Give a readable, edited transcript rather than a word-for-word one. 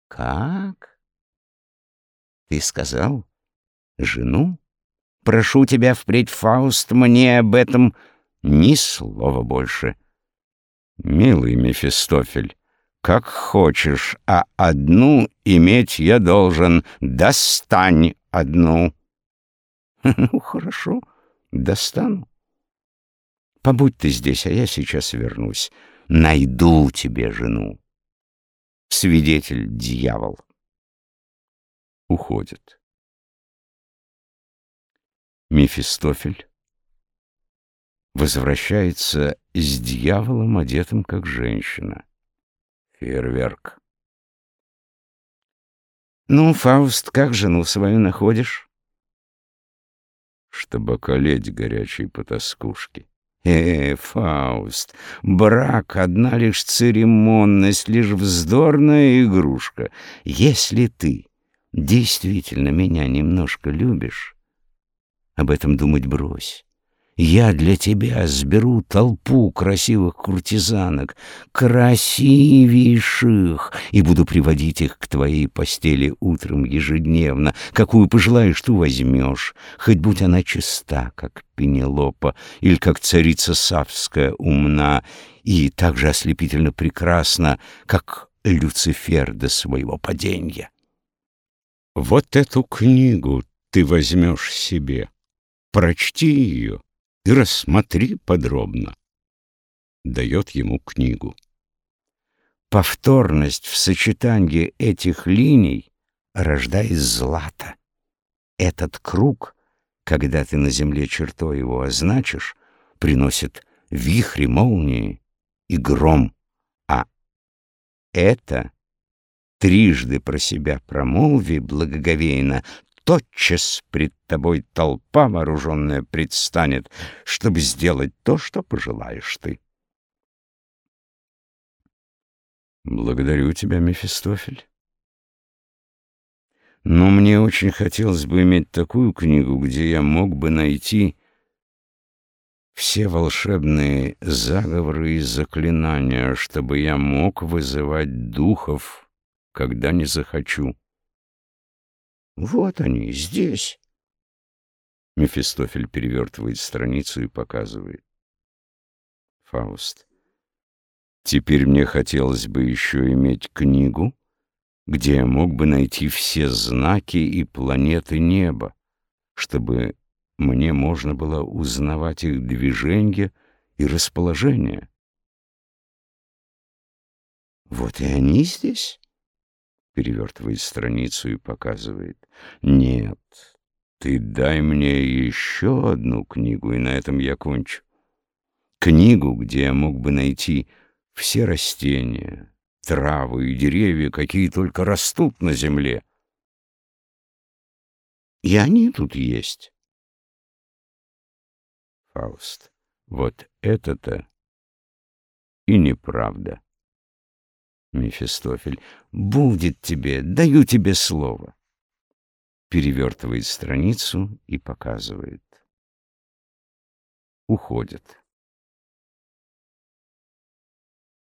Как? Ты сказал? Жену? Прошу тебя впредь, Фауст, мне об этом ни слова больше. Милый Мефистофель, как хочешь, а одну иметь я должен. Достань одну. Ну, хорошо, достану. Побудь ты здесь, а я сейчас вернусь. Найду тебе жену. Свидетель — дьявол. Уходит. Мефистофель возвращается с дьяволом, одетым как женщина. Фейерверк. Ну, Фауст, как жену свою находишь? Чтобы околеть горячей потаскушки. Фауст, брак — одна лишь церемонность, лишь вздорная игрушка. Если ты действительно меня немножко любишь, об этом думать брось. Я для тебя сберу толпу красивых куртизанок, красивейших, и буду приводить их к твоей постели утром ежедневно. Какую пожелаешь, ту возьмешь, хоть будь она чиста, как Пенелопа, или как царица Савская умна, и так же ослепительно прекрасна, как Люцифер до своего падения. Вот эту книгу ты возьмешь себе, прочти ее и рассмотри подробно. Дает ему книгу. Повторность в сочетании этих линий рождает злато. Этот круг, когда ты на земле чертой его означишь, приносит вихри, молнии и гром. А это трижды про себя промолви благоговейно, тотчас пред тобой толпа вооруженная предстанет, чтобы сделать то, что пожелаешь ты. Благодарю тебя, Мефистофель. Но мне очень хотелось бы иметь такую книгу, где я мог бы найти все волшебные заговоры и заклинания, чтобы я мог вызывать духов, когда не захочу. Вот они, здесь. Мефистофель перевертывает страницу и показывает. Фауст. Теперь мне хотелось бы еще иметь книгу, где я мог бы найти все знаки и планеты неба, чтобы мне можно было узнавать их движение и расположение. Вот и они здесь. Перевертывает страницу и показывает. Нет, ты дай мне еще одну книгу, и на этом я кончу. Книгу, где я мог бы найти все растения, травы и деревья, какие только растут на земле. И они тут есть. Фауст. Вот это-то и неправда. Мефистофель. Будет тебе, даю тебе слово. Перевертывает страницу и показывает. Уходит.